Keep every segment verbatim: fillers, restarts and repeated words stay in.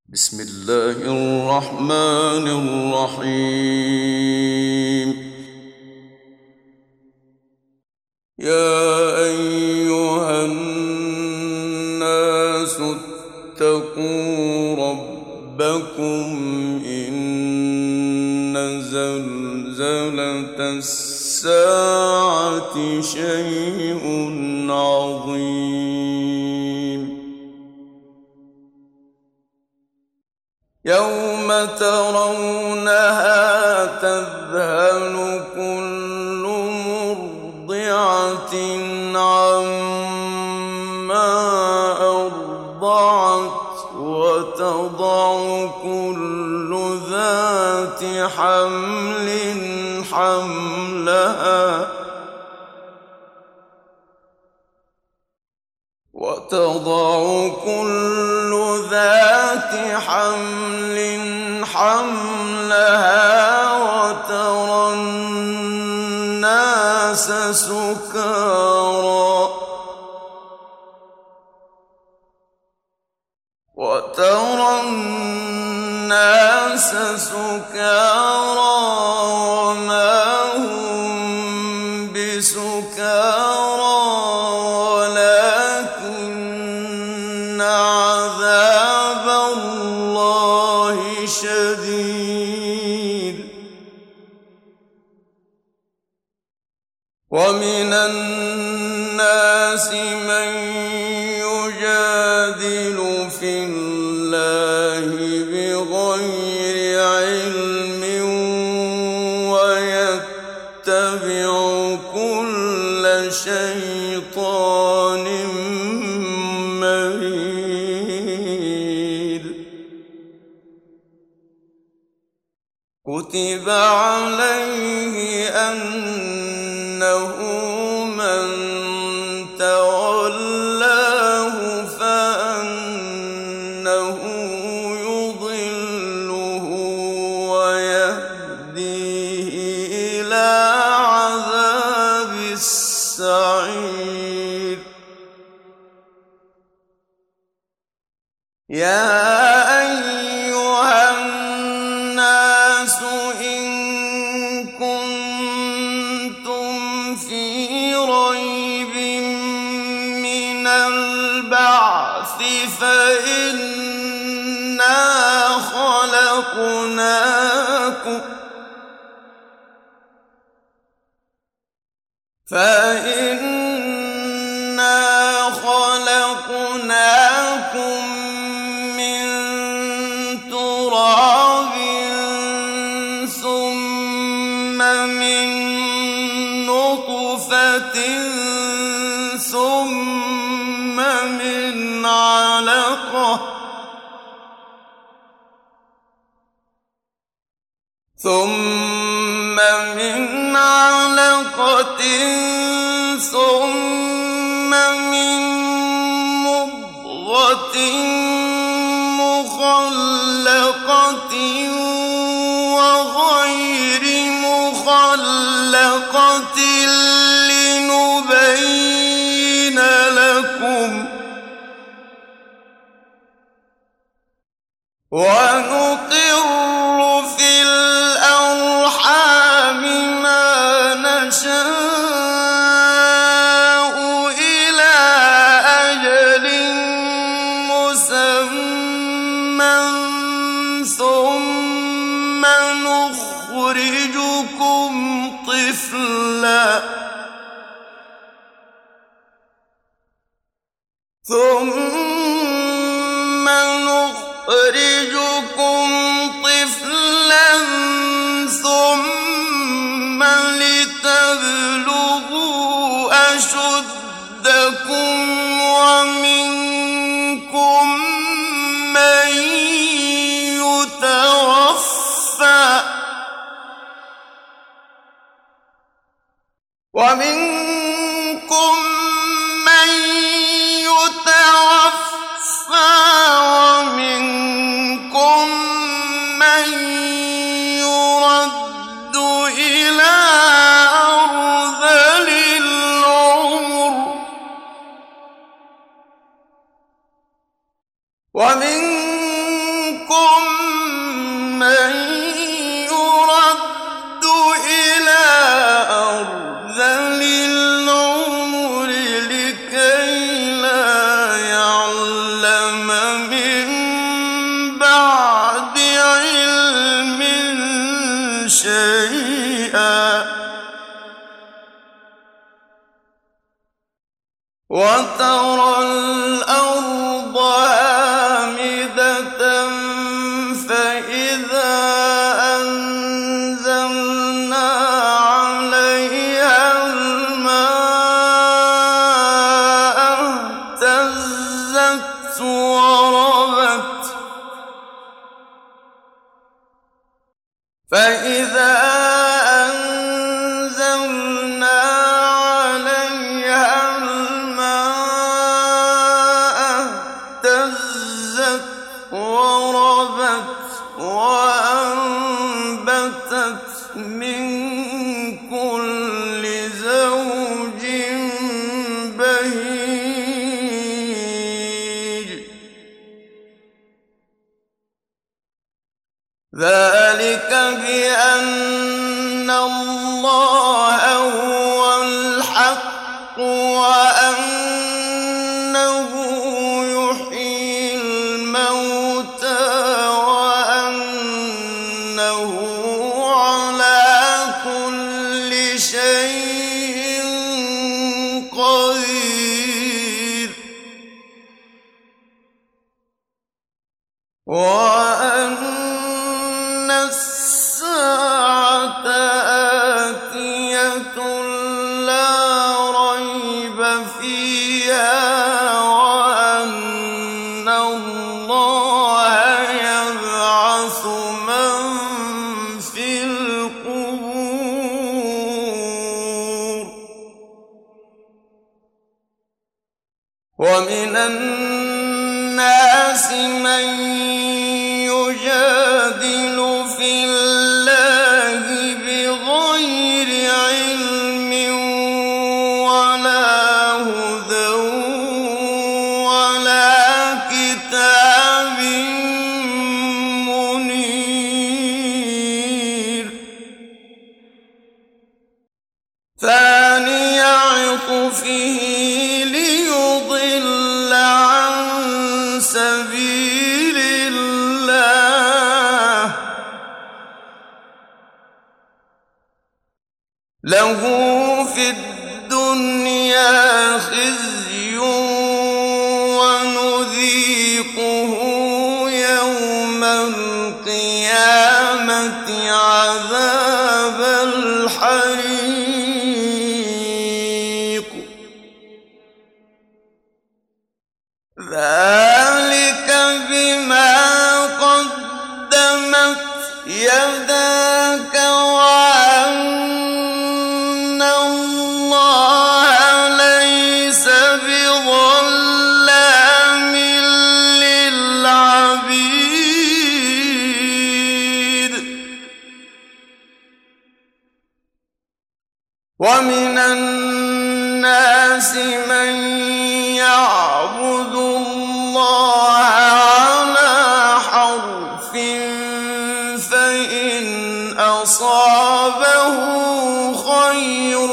بسم الله الرحمن الرحيم. يا أيها الناس اتقوا ربكم إن زلزلة الساعة شيء عظيم يوم ترونها تذهل كل مرضعة عما أرضعت وتضع كل ذات حمل حملها وتضع كل ذات حمل حملها وترى الناس سكارى وترى الناس سكارى وما هم بسكارى ولكن عذاب الله شديد. ومن الناس من يجادل في الله بغير علم ويتبع كل شيطان مريد. كتب عليه أنه من تولاه فأنه يضله ويهديه إلى عذاب السعير. يا أيها الناس إن كنتم في ريب من البعث فإنا خلقناكم فإنا خلقناكم من تراب ثم من نطفة ثم من علقة ثم من علقة ثم من مضغة مخلقة وغير مخلقة لنبين لكم ونقر في الأرحام ما نشاء إلى أجل مسمى ثم نخرجكم طفلا ثم نخرجكم طفلا ثم لتبلغوا أشدكم ومنكم من يتوفى ومنكم من يتوفى ومنكم شيئا وترى الأرض هامدة فإذا أنزلنا عليها الماء اهتزت وربت فإذا أنزلنا عليها الماء اهتزت وربت وأنبتت من كل زوج بهيج ذلك بأن الله هو الحق وأنه يحيي الموتى وأنه على كل شيء قدير وأن الساعة آتية لا ريب فيها وأن الله يبعث من في القبور ومن الناس من يجادل في الله بغير علم ولا هدى ولا كتاب منير ثاني عطفه ليضل عن سبيل الله له في الدنيا خزي ونذيقه يوم القيامة عذاب الحريق ذلك بما قدمت يداك وأن الله ليس بظلام للعبيد ومن الناس من يعبد الله على حرف فإن أصابه خير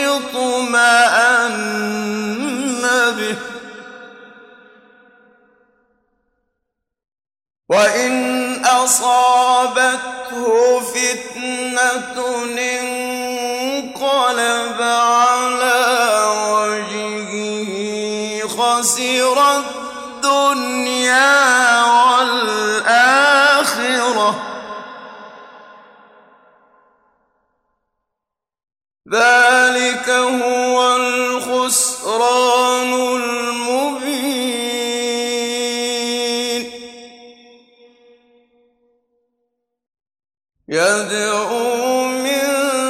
اطمأن به وإن أصابته فتنة انقلب على وجهه خسر الدنيا والآخرة ذلك هو الخسران المبين يدعو من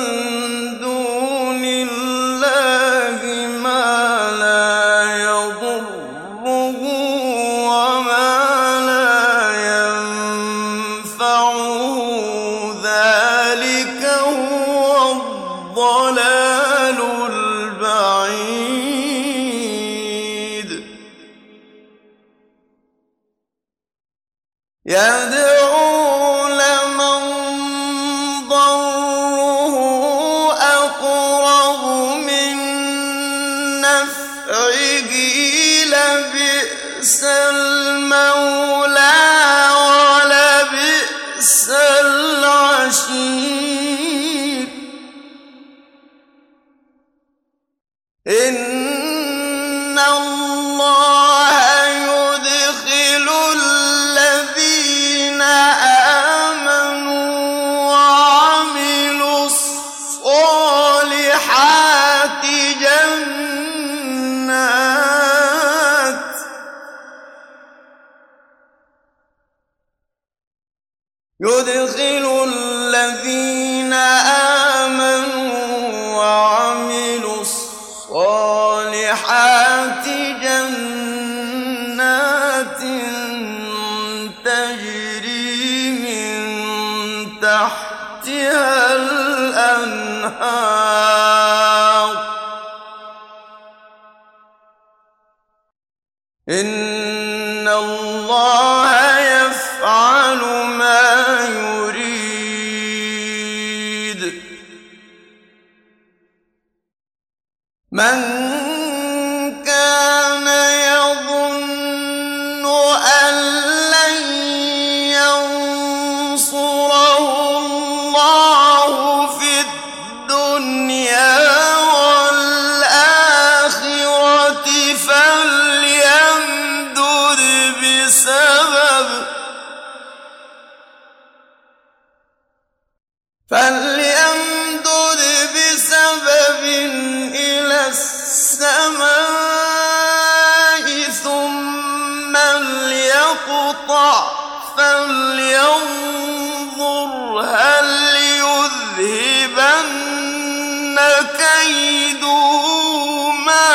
دون الله ما لا يضره وما لا ينفعه ذلك هو الضلال البعيد يدعو لمن ضره أقرب من نفعه لبئس المولى ولبئس العشير يدخل الذين آمنوا وعملوا الصالحات جنات تجري من تحتها الأنهار إن الله يفعل ما يريد من كان يظن أن لن ينصره الله في الدنيا والآخرة فليمدد بسبب فليمدد بسبب إلى السماء ثم ليقطع فلينظر هل يذهبن كيده ما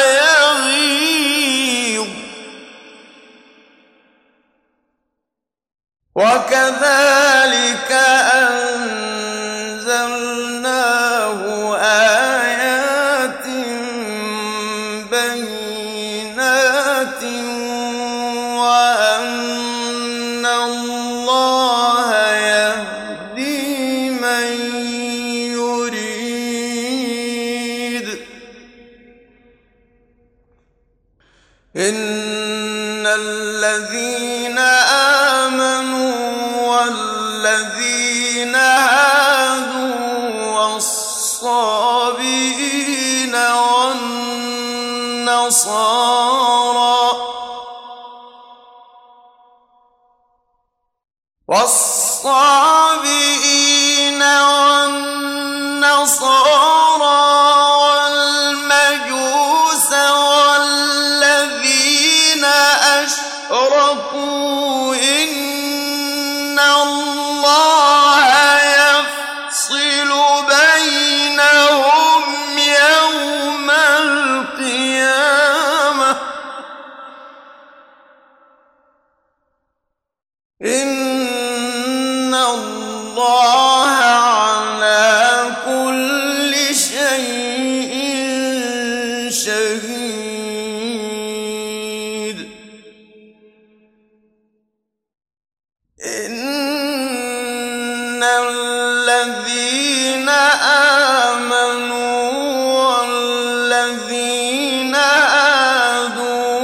يغيظ وكذلك أنزلناه آيات بينات وأن الله يهدي من يريد إن الذين آمنوا والذين هادوا والصابئين والنصارى والصابئين والنصارى والمجوس والذين أشركوا إن الله يفصل بينهم يوم القيامة إن الله على كل شيء شهيد إن الذين آمنوا والذين هادوا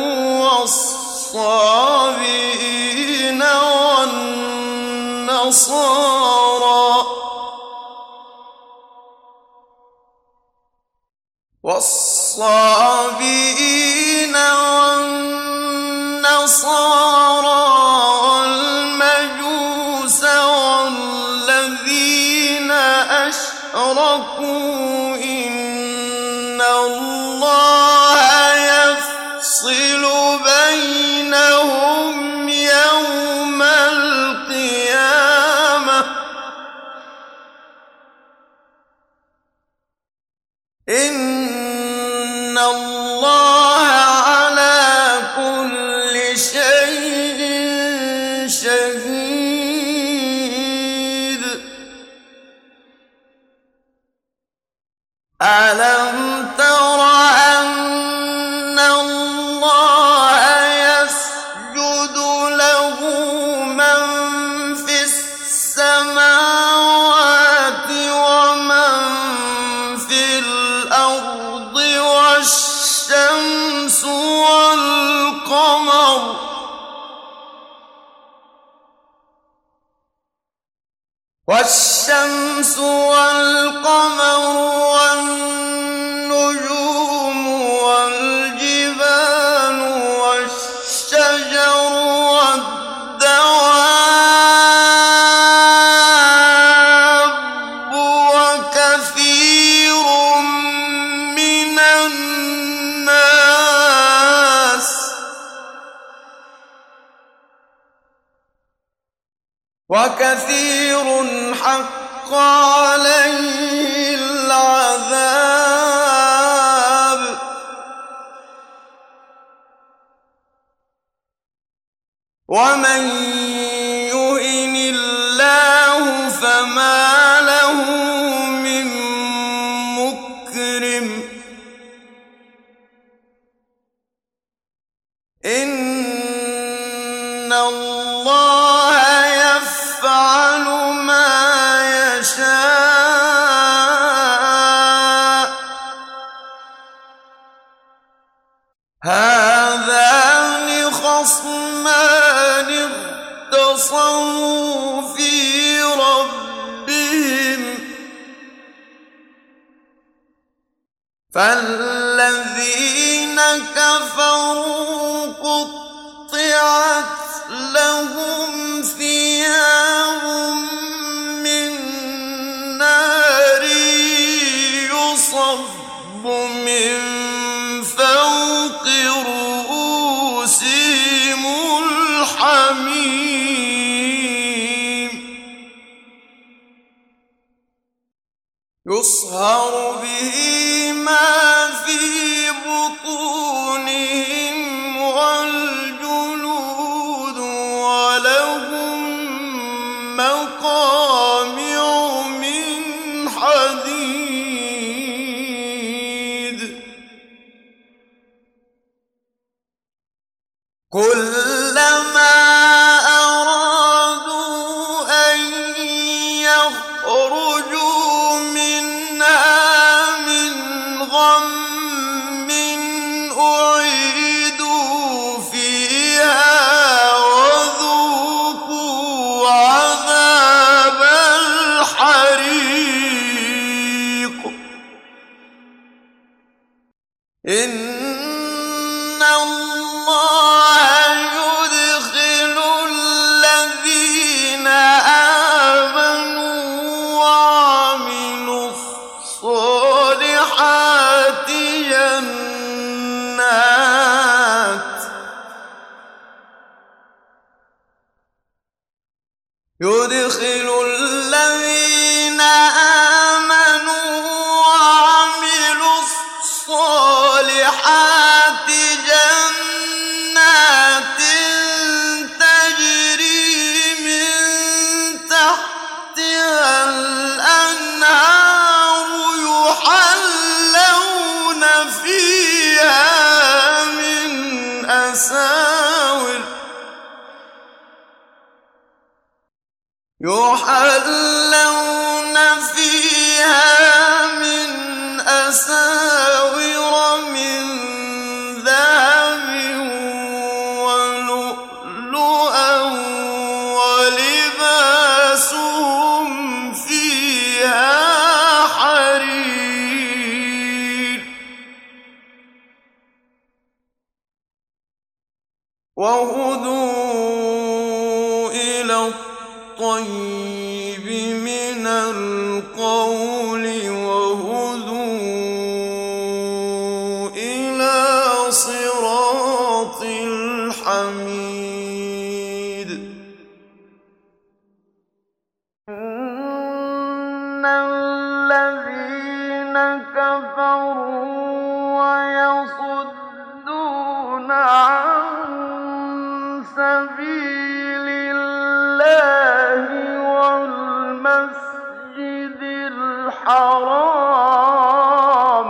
والصابئين والنصارى والصابئين والنصارى والمجوس والذين أشركوا إن الله يفصل بينهم يوم القيامة إن الله على كل شيء شهيد ألم تر أن الله يسجد له من في السماوات ومن في الأرض والشمس والقمر والشمس والقمر والنجوم والجبال والشجر والدواب وكثير من الناس وكثير حق عليه العذاب ومن يهن الله فما له من مكرم إن الله يفعل ما يشاء هذان خصمان اختصموا في ربهم فالذين كفروا قطعت لهم ثياب من نار يصب من فوق رؤوسهم الحميم يصهر به ما في بطونهم والجلود ولهم مقامع من حديد كلما أرادوا أن يخرجوا منها من غم أعيدوا فيها وذوقوا عذاب الحريق إن الله يدخل الذين آمنوا وعملوا الصالحات جنات يدخل الذين آمنوا وعملوا الصالحات جنات تجري من تحتها الأنهار يحلون فيها من أساور يحلون فيها من أساور من ذهب ولؤلؤا ولباسهم فيها حرير وهدوا إلى الطيب من القول وهدوا إلى صراط الحميد إن الذين كفروا ويصدون عن سبيل الله والمسجد الحرام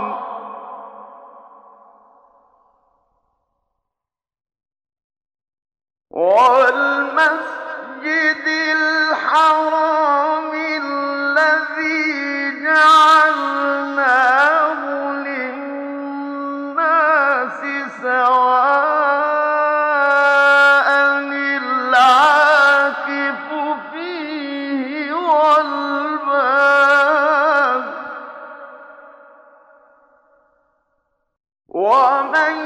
والمسجد الحرام الذي جعلناه للناس سواء العاكف فيه والباد ومن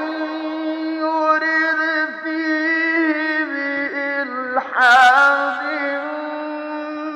يرد فيه بإلحاد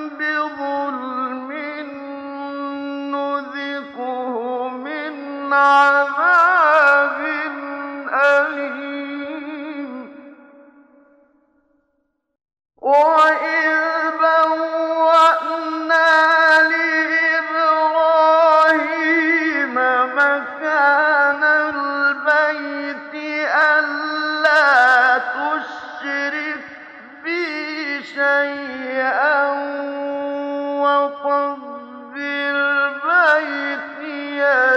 شيئا وطهر بيتي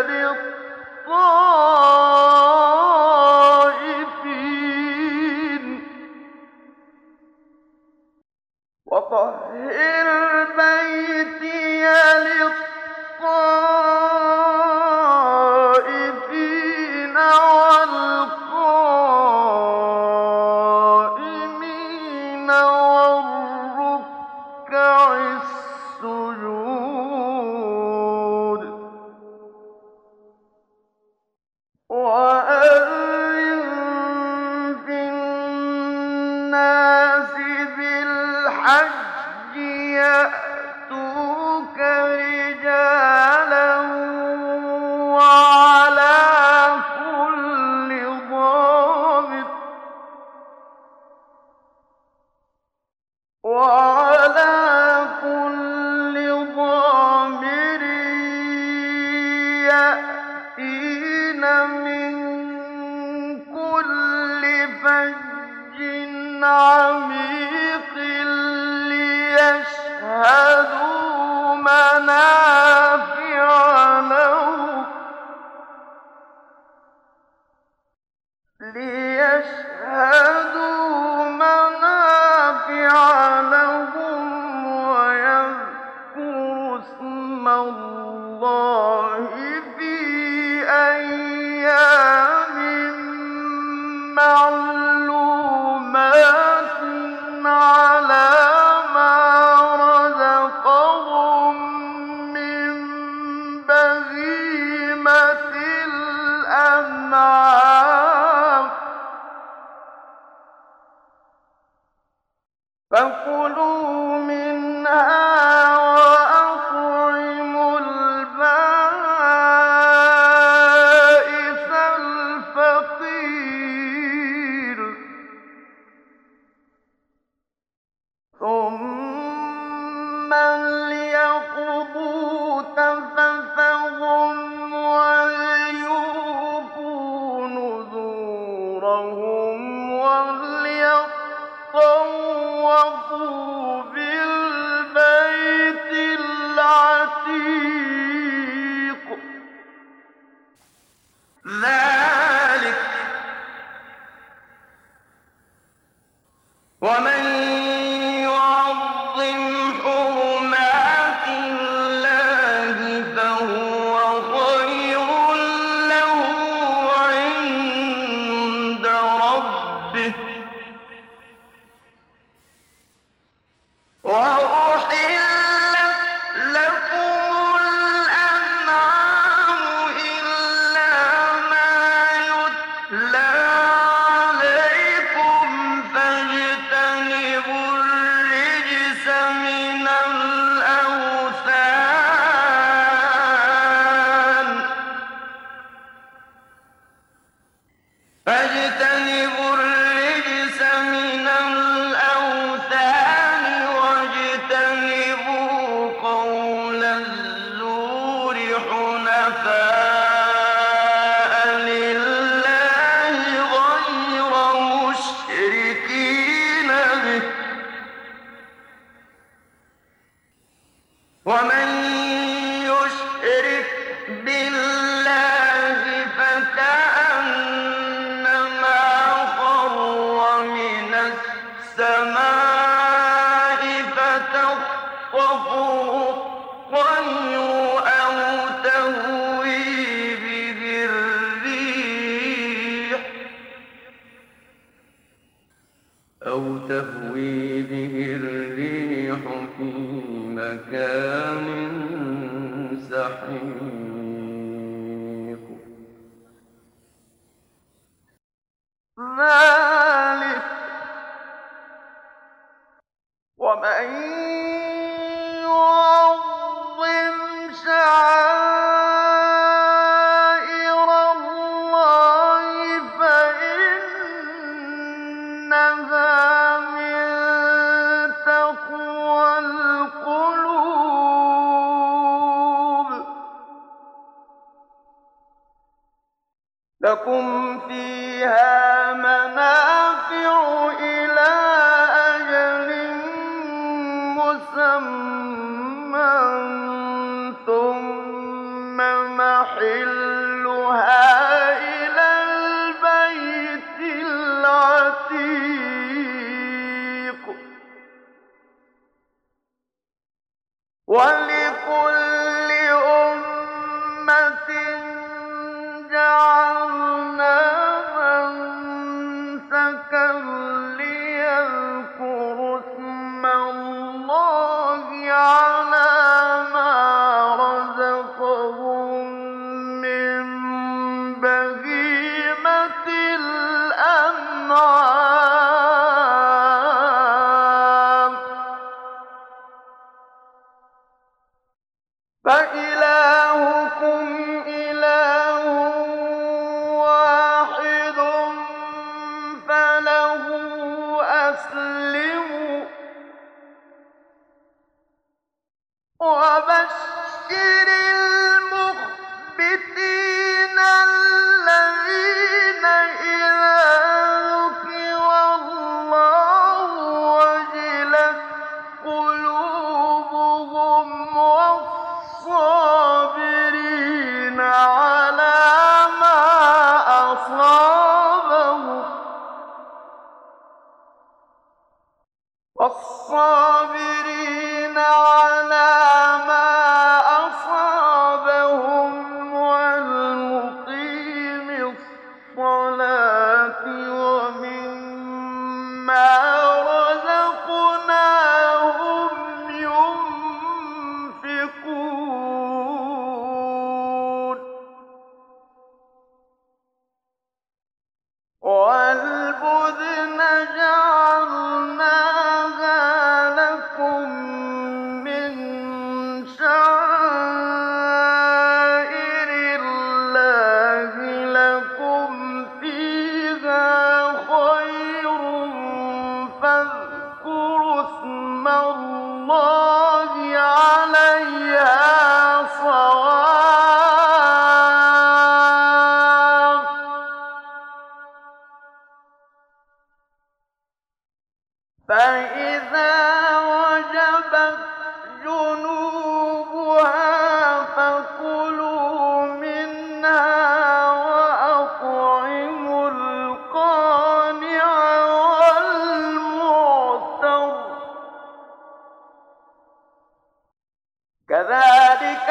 للطائفين وطهر بيتي للطائفين والقائمين والركع السجود وأذن في الناس بالحج يأتوك رجالا وعلى كل ضامر وعلى كل ضامر يأتين من كل فج عميق ليشهدوا منافع لهم ليشهدوا منافع لهم ويذكروا اسم الله في أيام معلومات على ما رزقهم من بهيمة الأنعام فكلوا منها وأطعموا البائس الفقير ثم ليقضوا تفثهم وليوفوا نذورهم وليطوفوا بالبيت العتيق ذلك ومن يعظم حرمات الله فهو خير له عند ربه وأحلت لكم الأنعام إلا ما يتلى عليكم فاجتنبوا الرجس من الأوثان فاجتنبوا الرجس من الأوثان واجتنبوا قول الزور حنفاء لله غير مشركين به ومن يشرك بالله فكأنما خر من السماء فتخطفه الطير أو تهوي به الريح أو تهوي به الريح في مكان سحيق ذلك ومن يعظم شعائر الله فإنها من تقوى القلوب لكم فيها منافع إلى أجل مسمى ثم محلها إلى البيت العتيق ولكل أمة جعلنا منسكا ليذكروا اسم الله على ما رزقهم من بهيمة الأنعام فإلهكم إله واحد فله أسلموا وبشر المخبتين الذين إذا ذكر الله وجلت قلوبهم والصابرين على ما أصابهم والصابرين على ما أصابهم والمقيم الصلاة ومما رزقناهم ينفقون والبدن جعلناها لكم من شعائر الله لكم فيها خير فاذكروا اسم الله عليها صواف فإذا وجبت جنوبها فكلوا منها وأطعموا القانع والمعتر كذلك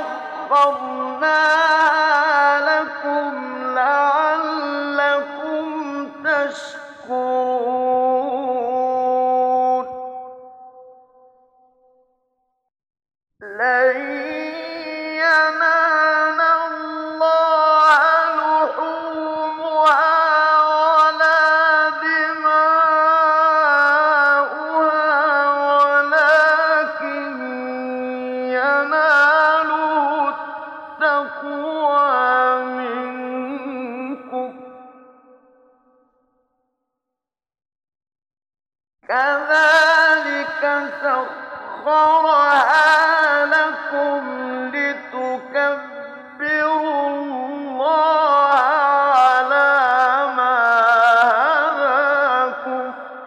سخرناها لكم لعلكم تشكرون لن ينال الله لحومها ولا دماؤها ولكن يناله التقوى منكم كذلك سخرها لكم لتكبروا الله على ما هداكم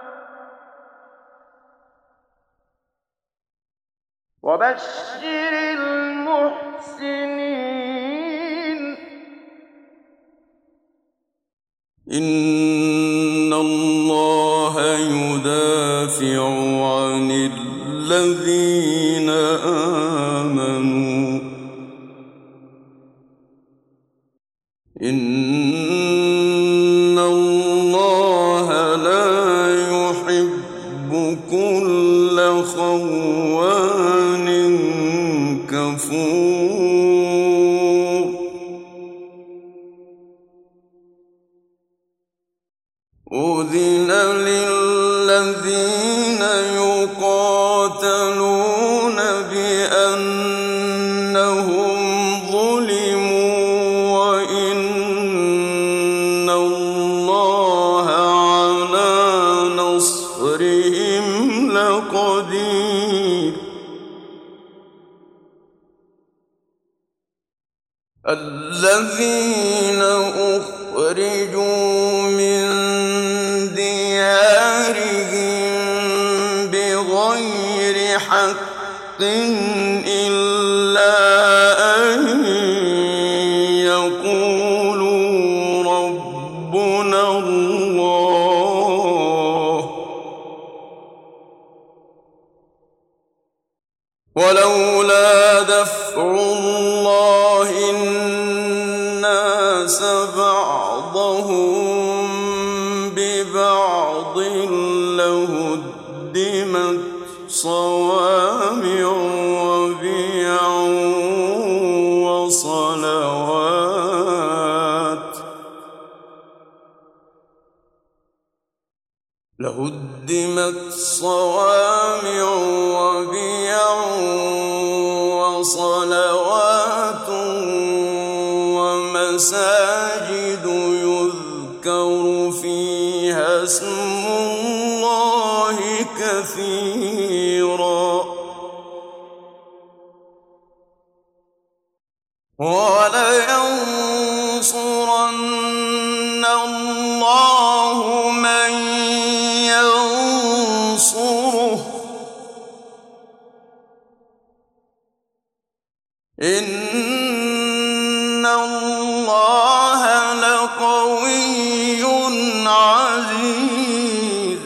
وبشر المحسنين إن الله يدافع عن الذين آمنوا إن الله لا يحب كل خوان كفور أذن للذين يقاتلون بأنهم ظلموا وإن الله على نصرهم لقدير الذين أخرجوا من ديارهم بغير بغير حق إلا أن يقولوا ربنا الله ولولا دفع الله الناس بعضهم ببعض لهدمت صوامع وبيع وصلوات لهدمت صوامع وبيع وصلوات ومساجد يذكر فيها اسم الله كثيرا ولينصرن الله من ينصره إن الله لقوي عزيز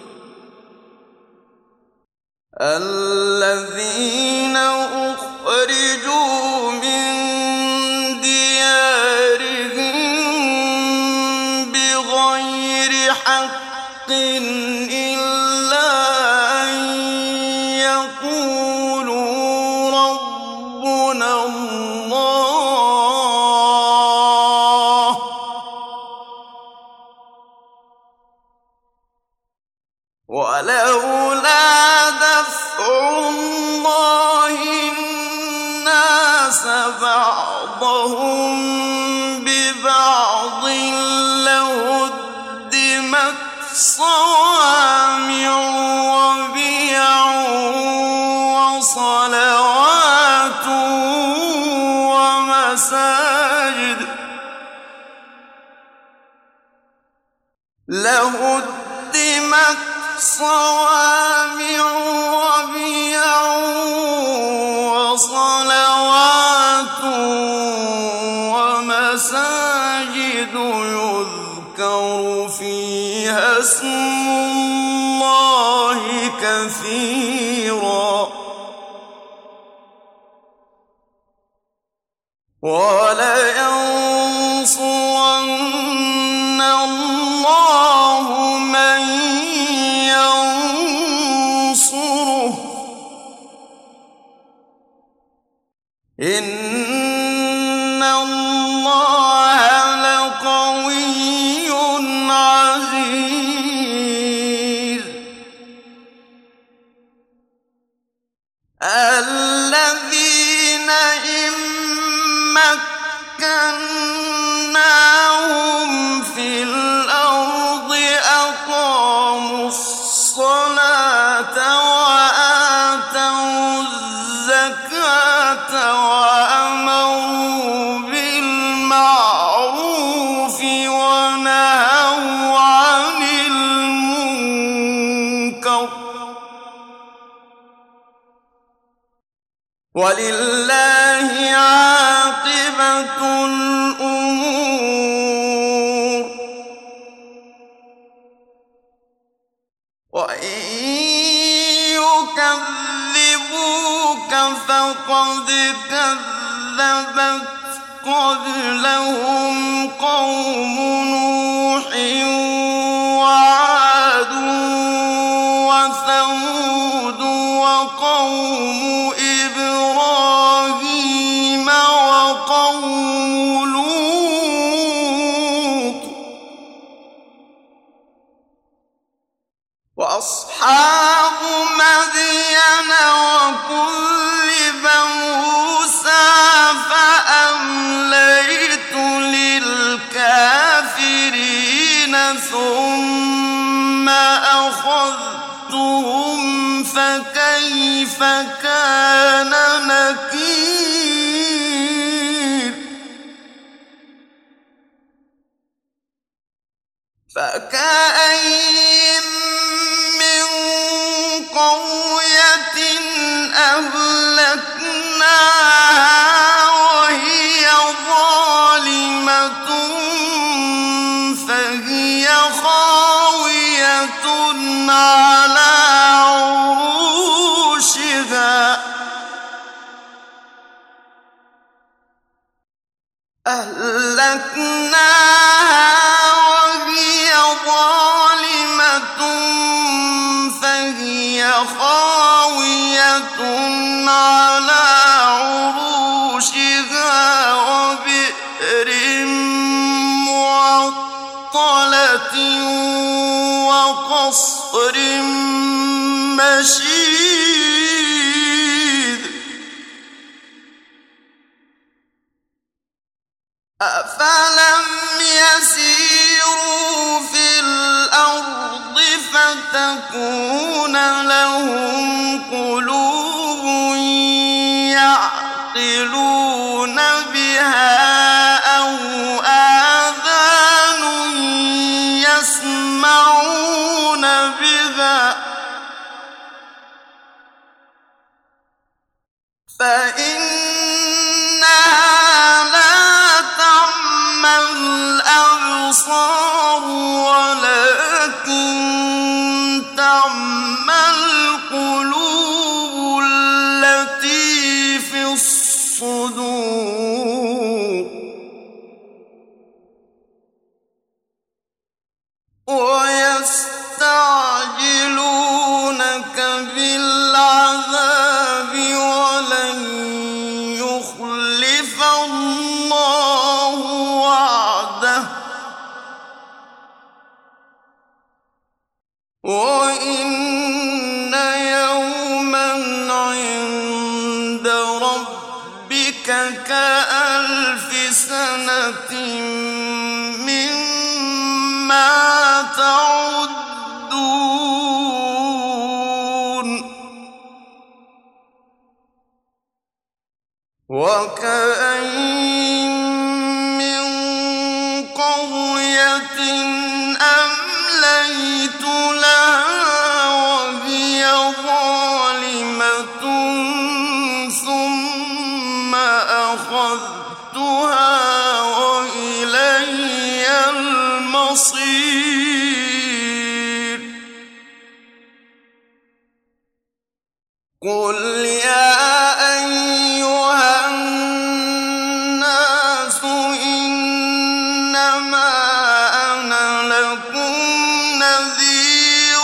الذين أخرجوا من ديارهم بغير حق إلا أن يقولوا ربنا الله ولولا دفع الله الناس بعضهم ببعض لهدمت صوامع وبيع وصلوات ومساجد لهدمت صوامع وبيع وصلوات ومساجد يذكر فيها اسم الله كثيرا ولينصرن الله من ينصره إن الله لقوي عزيز الذين إن مكناهم في الأرض أقاموا الصلاة وآتوا الزكاة وأمروا بالمعروف ونهوا عن المنكر ولله عاقبة الأمور وإن يكذبوك فقد كذبت قبلهم قوم نوح وعاد وثمود وقوم إبراهيم وقوم لوط وأصحاب مدين وكذب موسى فأمليت للكافرين ثم أخذتهم فكيف كان نكير فكأين من قرية أهلكناها وهي ظالمة فهي خاوية على عروشها وبئر معطلة وقصر مشيد أفلم يسيروا في الأرض فتكون لهم قلوب يعقلون بها أو آذان يسمعون بها فإنها لا تعمى الأبصار ولكن تعمى القلوب التي في الصدور ويستعجلونك بالعذاب ولن يخلف الله وعده وإن يوما عند ربك كألف سنة مما تعدون وكأين من قرية أمليت لها وهي ظالمة ثم أخذتها وإلي المصير قل يا أيها الناس إنما أنا لكم نذير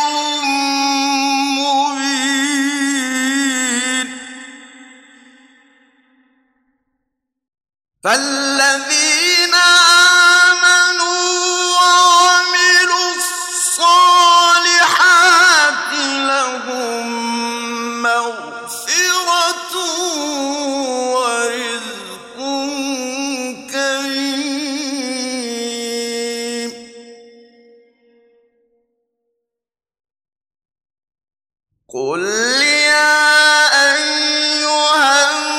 مبين فالذين آمنوا وعملوا الصالحات لهم مغفرة ورزق كريم قل يا أيها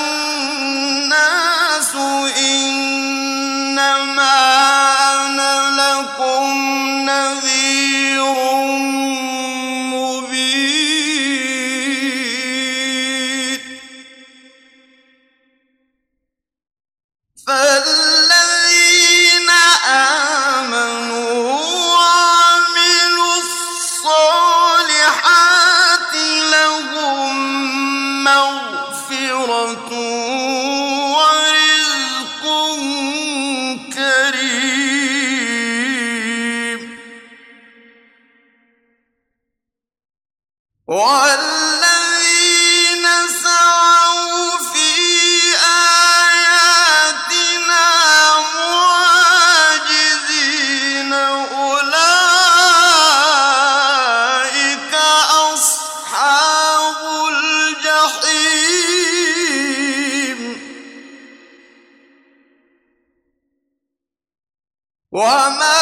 الناس إنما أنا لكم نذير مبين فالذين آمنوا وعملوا الصالحات لهم مغفرة ورزق كريم والذين سعوا في آياتنا معاجزين أولئك أصحاب الجحيم وما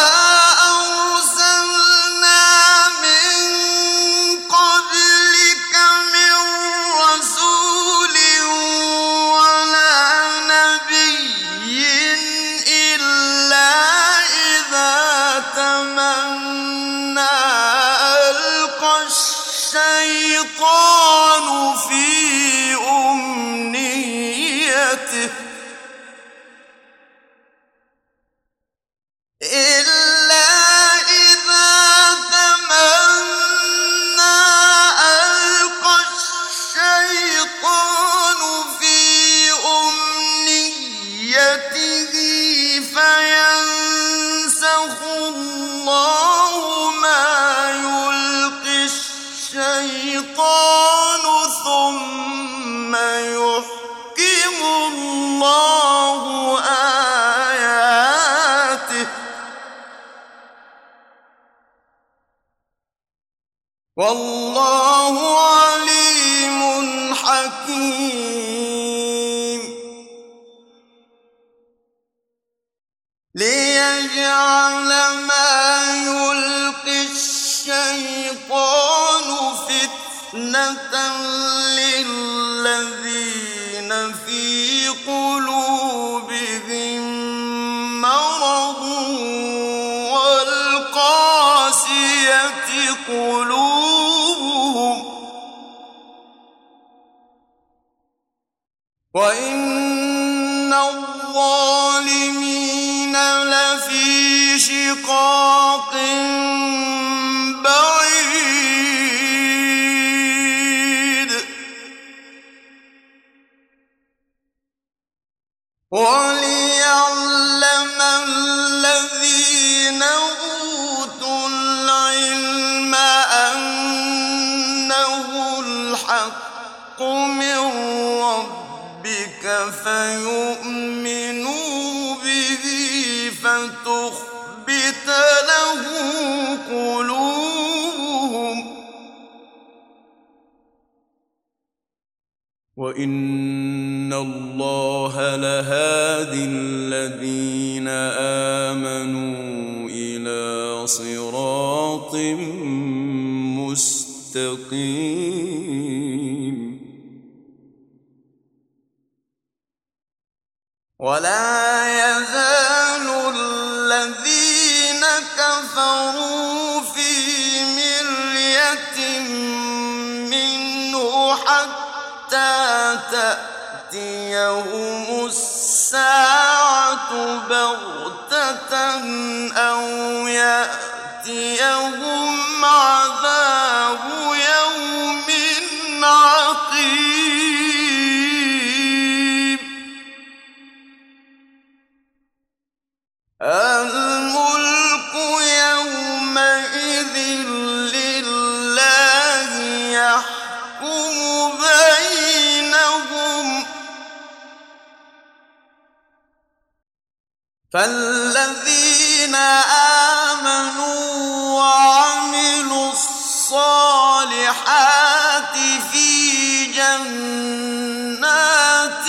أرسلنا من قبلك من رسول ولا نبي إلا إذا تمنى ألقى الشيطان في أمنيته إلا والله عليم حكيم ليجعل ما يلقي الشيطان فتنة للذين في قلوبهم مرض والقاسية قلوبهم وإن الظالمين لفي شقاق بعيد وليعلم الذين أوتوا العلم أنه الحق من ربك فيؤمنوا به فتخبت له قلوبهم وإن الله لهادي الذين آمنوا إلى صراط مستقيم ولا يزال الذين كفروا في مرية منه حتى تأتيهم الساعة بغتة أو يأتيهم عذاب يوم عقيم الملك يومئذ لله يحكم بينهم فالذين آمنوا وعملوا الصالحات في جنات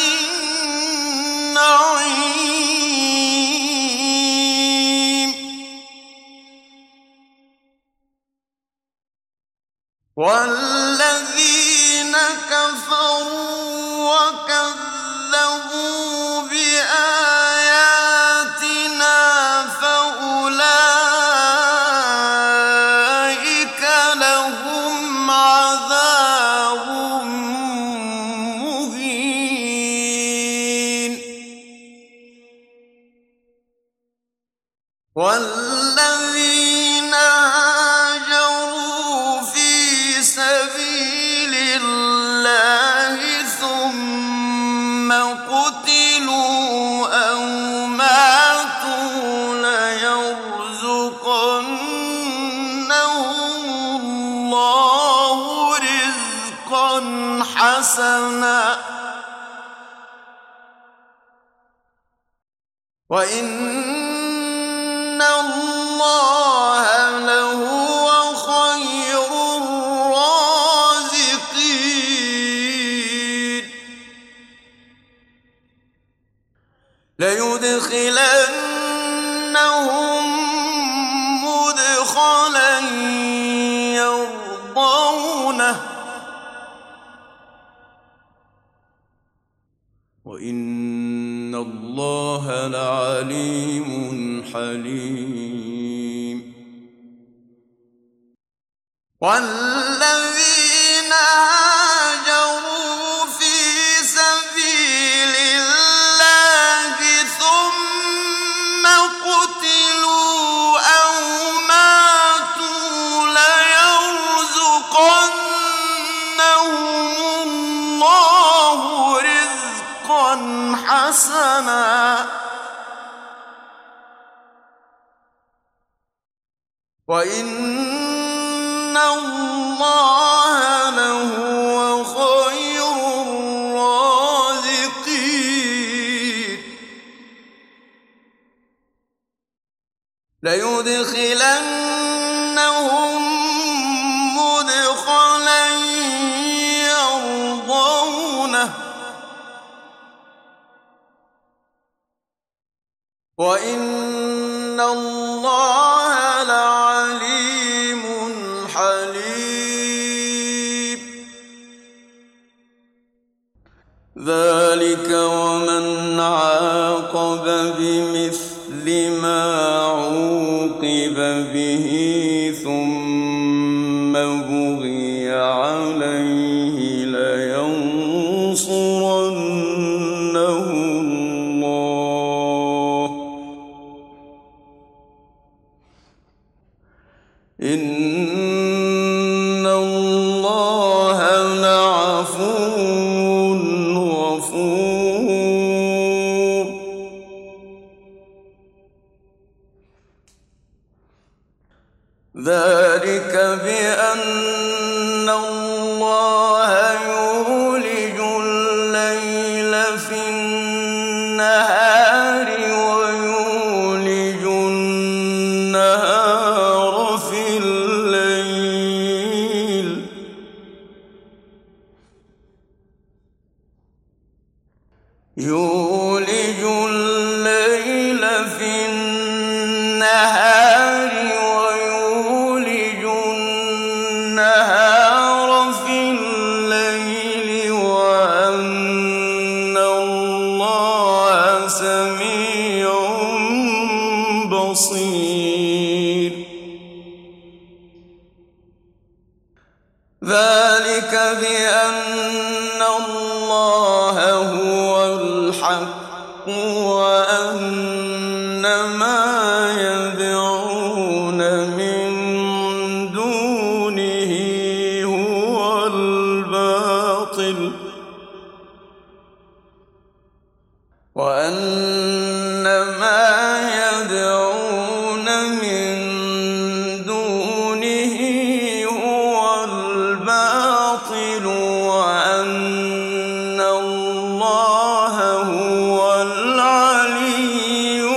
النعيم والذين كفروا وكذبوا بآياتنا فأولئك لهم عذاب مهين والذين هاجروا في سبيل الله ثم قتلوا أو ماتوا ليرزقنهم الله رزقا حسنا وإن الله لهو خير الرازقين ليدخلنهم مدخلا يرضونه وإن الله لعليم حليم والذين هاجروا في سبيل الله ثم قتلوا أو ماتوا ليرزقنهم الله رزقا حسنا وإن الله لهو خير الرازقين ليدخلنهم مدخلا وإن الله لعليم حليم. ذلك ومن عاقب بمثل ما عوقب به ثم بغي عليه لينصرنه الله إن الله لعفو غفور. ذلك بأن الله يولج الليل في النهار ويولج النهار في الليل يولج الليل في النهار ويولج النهار في الليل وأن الله سميع بصير. ذلك بأن الله هو الحق وأن ما يدعون من دونه هو الباطل وأن ما يدعون من دونه هو الباطل وأن الله هو العلي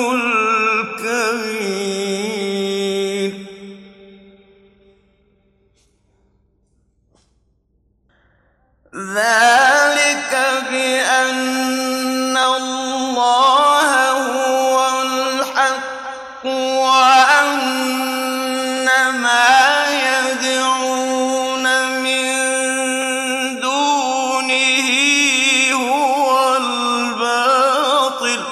الكبير. ذلك بأن الله هو الحق وأن ما يدعون من دونه هو الباطل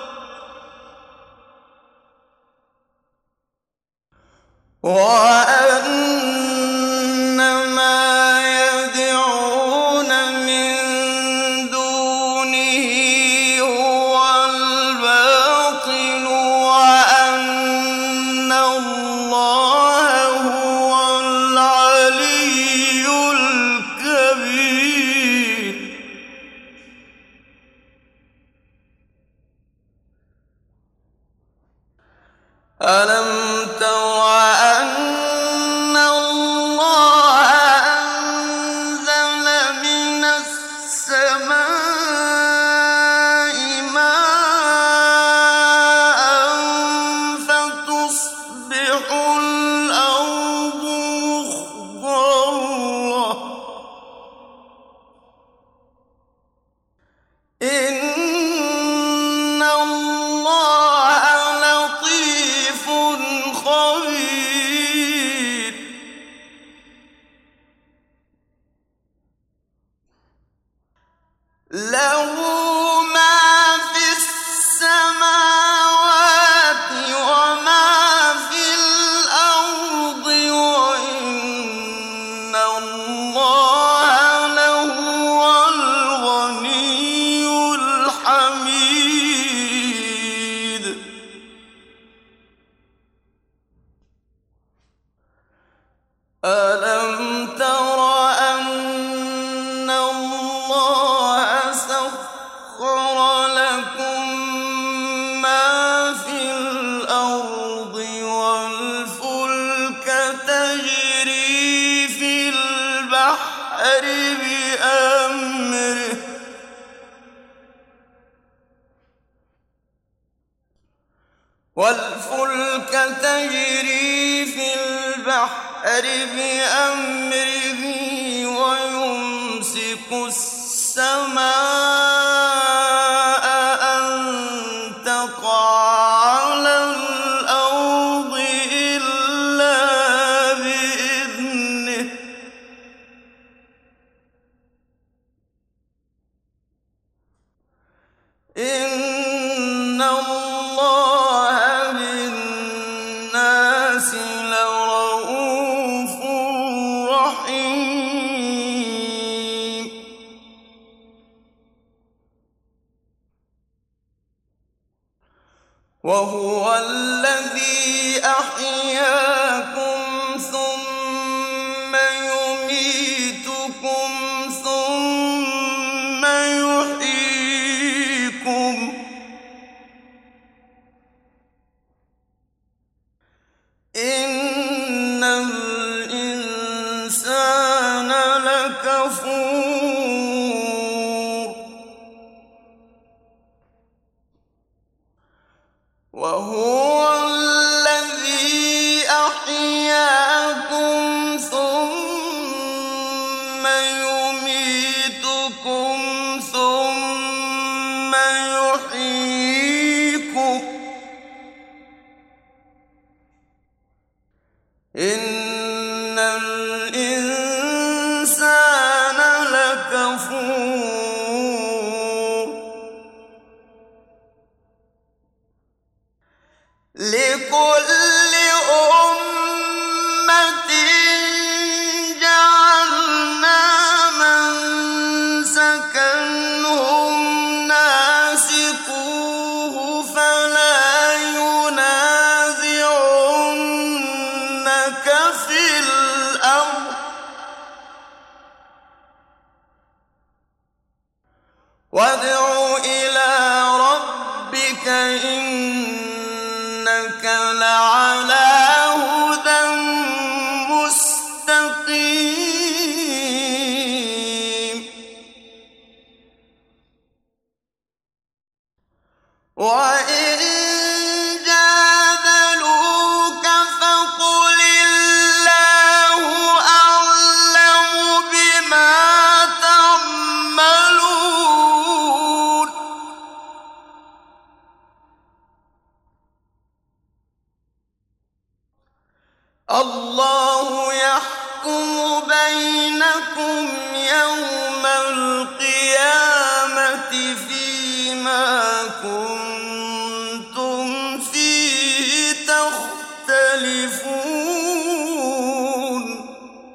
وأن ما يدعون من دونه هو الباطل وأن الله هو العلي الكبير. ألم تر أن الله أنزل من السماء ماء فتصبح الأرض مخضرة إن الله لطيف خبير. له ما في السماوات وما في الأرض وإن الله لهو الغني الحميد. ألم تر أن الله سخر لكم ما في الأرض والفلك تجري في البحر بأمره والفلك تجري في البحر بأمره ويمسك السماء أن تقع إن الله بالناس لرءوف رحيم وهو الذي أحياكم ثم يميتكم ثم يحييكم إن الإنسان لكفور وهو الذي أحياكم ثم يميتكم ثم يحييكم إن الإنسان لكفور لكل أمة جعلنا منسكا هم ناسكوه فلا ينازعنك في الأمر وادع إلى ربك إنك لعلى هدى مستقيم وإن جادلوك فقل الله أعلم بما تعملون الله يحكم بينكم يوم القيامة فيما كنتم فيه تختلفون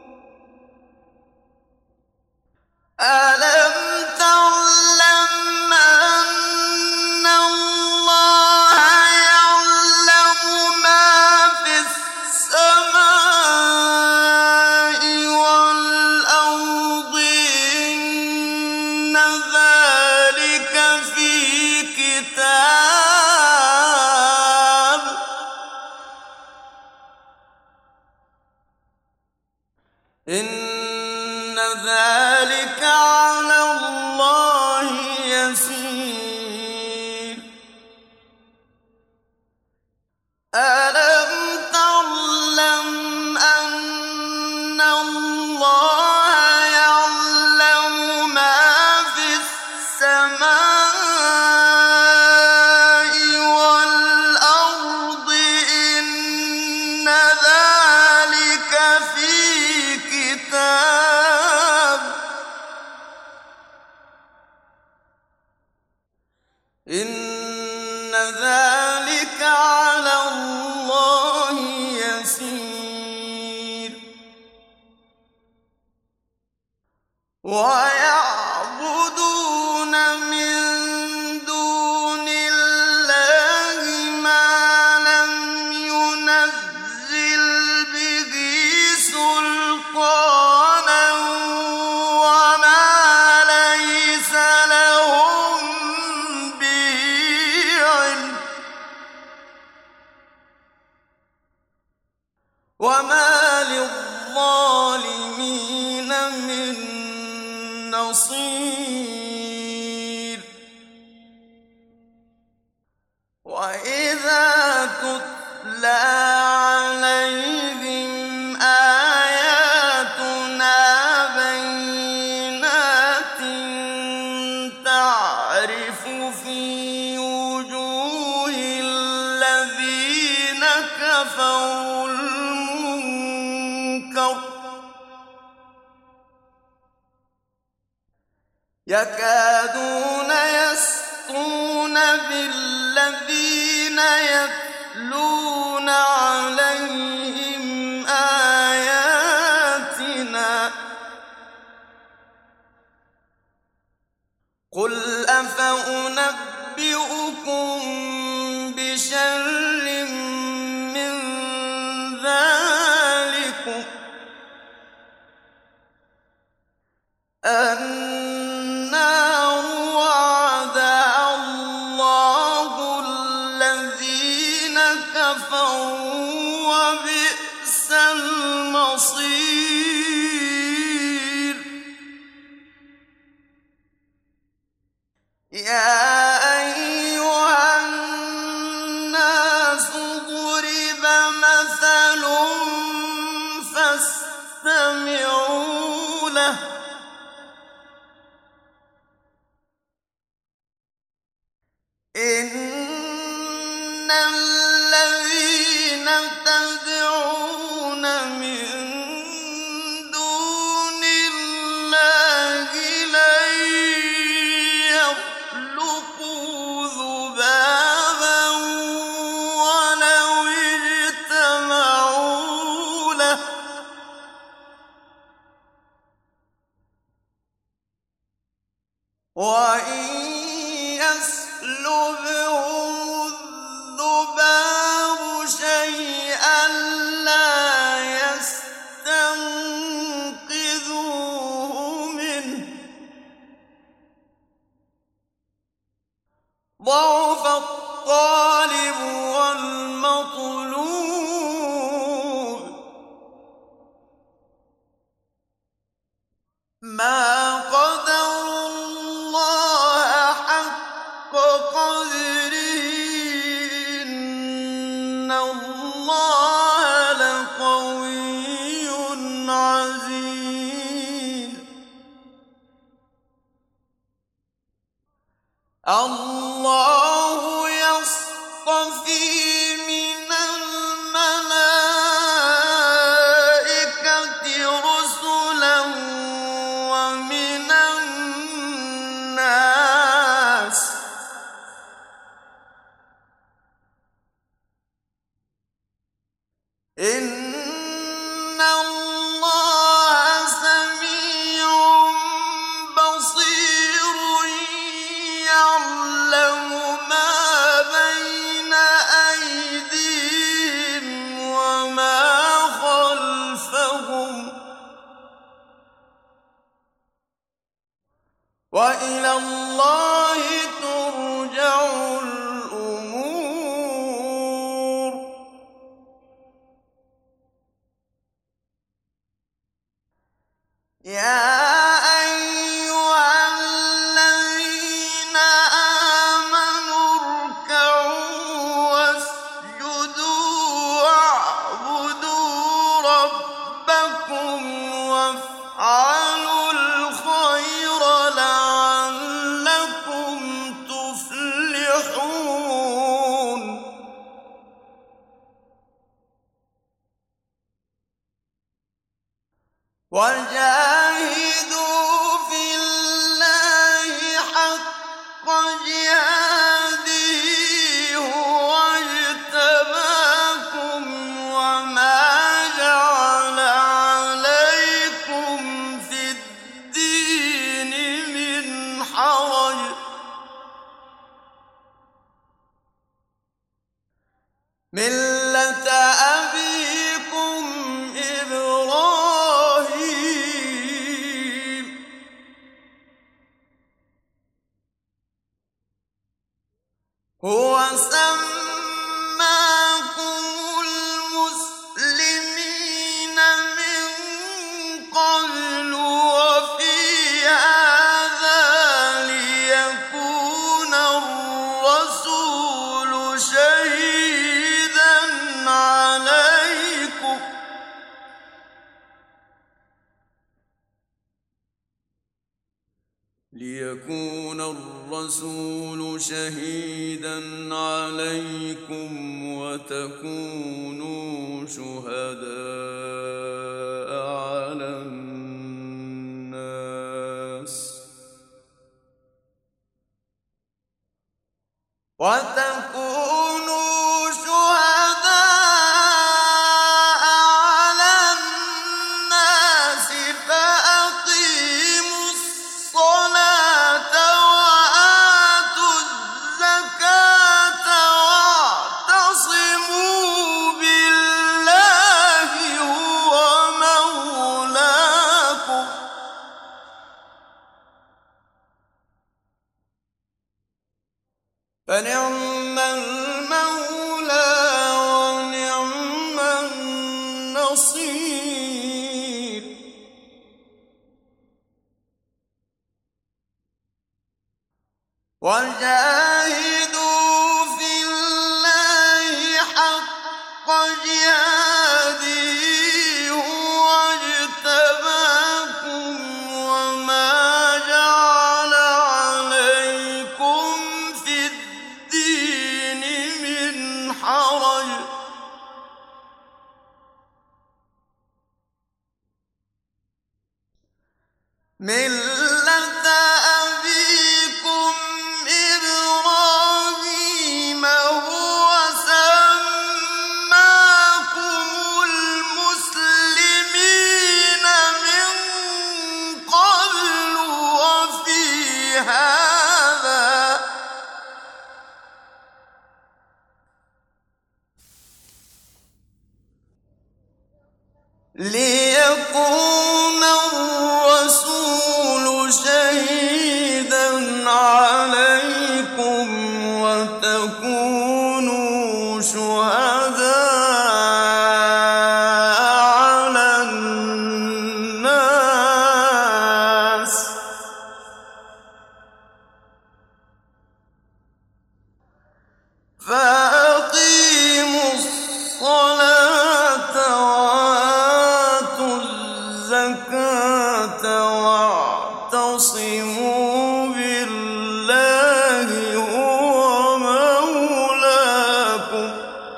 ألم تعلم أن الله يعلم ما في السماء والأرض إن ذلك في كتاب إن ذلك على الله يسير ألم تعلم أن الله يعلم ما في السماء والأرض إن ذلك في كتاب إن ذلك على الله يسير ويعبدون من دون الله ما لم ينزل به سلطانا وما ليس لهم به علم وما للظالمين من نصير وإذا تتلى عليهم آياتنا بينات تعرف في وجوه الذين كفروا المنكر يكادون يسطون بالذين يتلون عليهم آياتنا قل أفأنبئكم بشر من ذلكم النار وعدها الله الذين كفروا وبئس المصير يا أيها الناس ضرب مثل فاستمعوا له إن الذين تدعون من دون الله لن يخلقوا ذبابا ولو اجتمعوا له وإن يسلبهم الذباب شيئا لا يستنقذوه منه ضعف الطالب والمطلوب ما قدروا الله حق قدره إن الله لقوي عزيز الله يصطفي من الملائكة رسلا ومن الناس إن الله سميع بصير يعلم ما بين أيديهم وما خلفهم وإلى الله ترجع الأمور يا أيها الذين آمنوا اركعوا واسجدوا واعبدوا ربكم وافعلوا الخير لعلكم تفلحون وجاهدوا في الله حق جهاده هو اجتباكم وما جعل عليكم في الدين من حرج ملة أبيكم إبراهيم هو سماكم المسلمين من قبل وفي هذا ليكون الرسول شهيدا عليكم ليكون الرسول شهيدا عليكم وتكونوا شهداء على الناس وتكونوا شهداء على الناس فأقيموا الصلاة وآتوا الزكاة واعتصموا بالله هو مولاكم فنعم المولى ونعم النصير. وجاهدوا في الله حق جهاده هو اجتباكم وما جعل عليكم في الدين من حرج ملة أبيكم إبراهيم هو سماكم المسلمين من قبل وفي هذا ليكون الرسول شهيدا عليكم وتكونوا شهداء على الناس فأقيموا الصلاة وآتوا الزكاة واعتصموا بالله هو مولاكم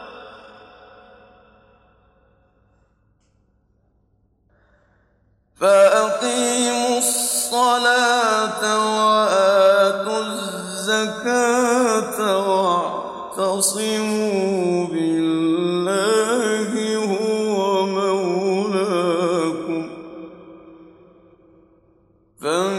فأقيموا الصلاة وآتوا الزكاة واعتصموا بالله هو مولاكم